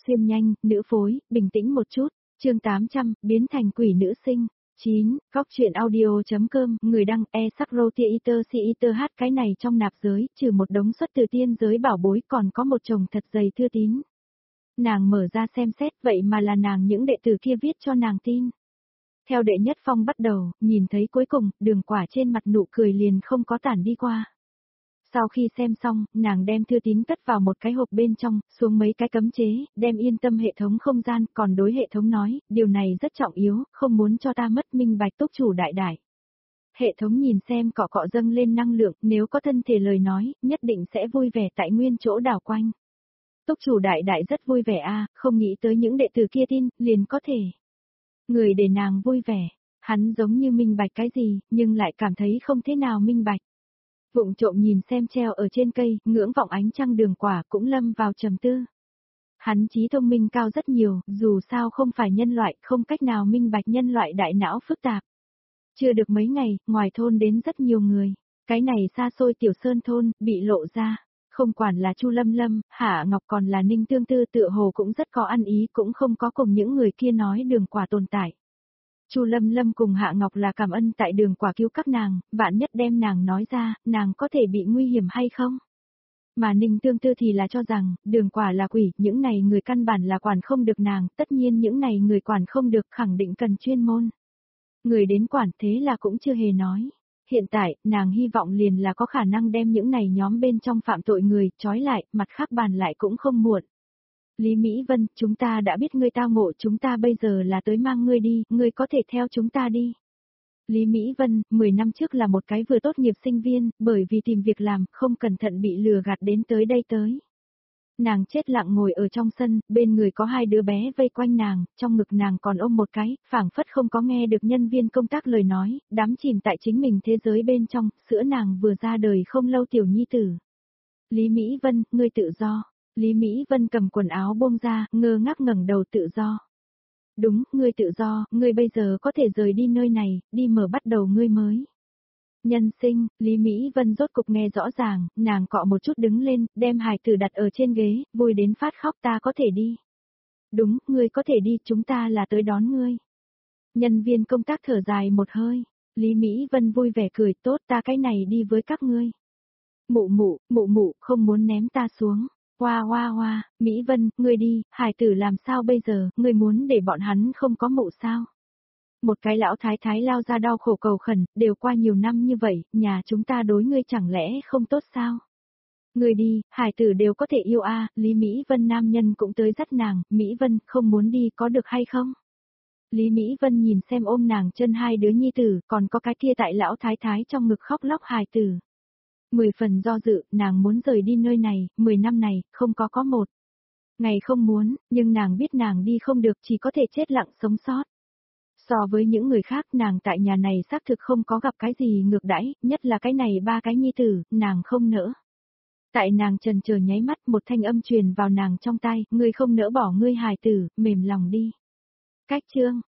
Xuyên nhanh, nữ phối, bình tĩnh một chút. Chương 800, biến thành quỷ nữ sinh. 9, góc truyện audio.com, người đăng e-sắc-rô-tia-iter si-iter hát cái này trong nạp giới, trừ một đống xuất từ tiên giới bảo bối còn có một chồng thật dày thư tín. Nàng mở ra xem xét, vậy mà là nàng những đệ tử kia viết cho nàng tin. Theo đệ nhất phong bắt đầu, nhìn thấy cuối cùng, Đường Quả trên mặt nụ cười liền không có tản đi qua. Sau khi xem xong, nàng đem thư tín cất vào một cái hộp bên trong, xuống mấy cái cấm chế, đem yên tâm hệ thống không gian, còn đối hệ thống nói, điều này rất trọng yếu, không muốn cho ta mất minh bạch túc chủ đại đại. Hệ thống nhìn xem cọ cọ dâng lên năng lượng, nếu có thân thể lời nói, nhất định sẽ vui vẻ tại nguyên chỗ đảo quanh. Túc chủ đại đại rất vui vẻ không nghĩ tới những đệ tử kia tin, liền có thể. Người để nàng vui vẻ, hắn giống như minh bạch cái gì, nhưng lại cảm thấy không thế nào minh bạch. Vụng trộm nhìn xem treo ở trên cây, ngưỡng vọng ánh trăng Đường Quả cũng lâm vào trầm tư. Hắn trí thông minh cao rất nhiều, dù sao không phải nhân loại, không cách nào minh bạch nhân loại đại não phức tạp. Chưa được mấy ngày, ngoài thôn đến rất nhiều người. Cái này xa xôi tiểu sơn thôn, bị lộ ra. Không quản là Chu Lâm Lâm, Hạ Ngọc còn là Ninh Tương Tư tựa hồ cũng rất có ăn ý, cũng không có cùng những người kia nói Đường Quả tồn tại. Chu Lâm Lâm cùng Hạ Ngọc là cảm ơn tại Đường Quả cứu các nàng, vạn nhất đem nàng nói ra, nàng có thể bị nguy hiểm hay không? Mà Ninh Tương Tư thì là cho rằng, Đường Quả là quỷ, những này người căn bản là quản không được nàng, tất nhiên những này người quản không được khẳng định cần chuyên môn. Người đến quản thế là cũng chưa hề nói. Hiện tại, nàng hy vọng liền là có khả năng đem những này nhóm bên trong phạm tội người, trói lại, mặt khác bàn lại cũng không muộn. Lý Mỹ Vân, chúng ta đã biết ngươi tao ngộ, chúng ta bây giờ là tới mang ngươi đi, ngươi có thể theo chúng ta đi. Lý Mỹ Vân, 10 năm trước là một cái vừa tốt nghiệp sinh viên, bởi vì tìm việc làm, không cẩn thận bị lừa gạt đến tới đây tới. Nàng chết lặng ngồi ở trong sân, bên người có hai đứa bé vây quanh nàng, trong ngực nàng còn ôm một cái, phảng phất không có nghe được nhân viên công tác lời nói, đắm chìm tại chính mình thế giới bên trong, sữa nàng vừa ra đời không lâu tiểu nhi tử. Lý Mỹ Vân, ngươi tự do. Lý Mỹ Vân cầm quần áo buông ra, ngơ ngác ngẩng đầu tự do. Đúng, ngươi tự do, ngươi bây giờ có thể rời đi nơi này, đi mở bắt đầu ngươi mới. Nhân sinh, Lý Mỹ Vân rốt cục nghe rõ ràng, nàng cọ một chút đứng lên, đem hài tử đặt ở trên ghế, vui đến phát khóc ta có thể đi. Đúng, ngươi có thể đi, chúng ta là tới đón ngươi. Nhân viên công tác thở dài một hơi, Lý Mỹ Vân vui vẻ cười tốt ta cái này đi với các ngươi. Mụ mụ, không muốn ném ta xuống. Hoa, Mỹ Vân, ngươi đi, hài tử làm sao bây giờ, ngươi muốn để bọn hắn không có mụ sao? Một cái lão thái thái lao ra đau khổ cầu khẩn, đều qua nhiều năm như vậy, nhà chúng ta đối ngươi chẳng lẽ không tốt sao? Ngươi đi, hài tử đều có thể yêu Lý Mỹ Vân nam nhân cũng tới dắt nàng, Mỹ Vân, không muốn đi có được hay không? Lý Mỹ Vân nhìn xem ôm nàng chân hai đứa nhi tử, còn có cái kia tại lão thái thái trong ngực khóc lóc hài tử. 10 phần do dự, nàng muốn rời đi nơi này, 10 năm này, không có một. Ngày không muốn, nhưng nàng biết nàng đi không được chỉ có thể chết lặng sống sót. So với những người khác nàng tại nhà này xác thực không có gặp cái gì ngược đãi, nhất là cái này ba cái nhi tử, nàng không nỡ. Tại nàng trần chờ nháy mắt một thanh âm truyền vào nàng trong tai, ngươi không nỡ bỏ ngươi hài tử, mềm lòng đi. Cách chương.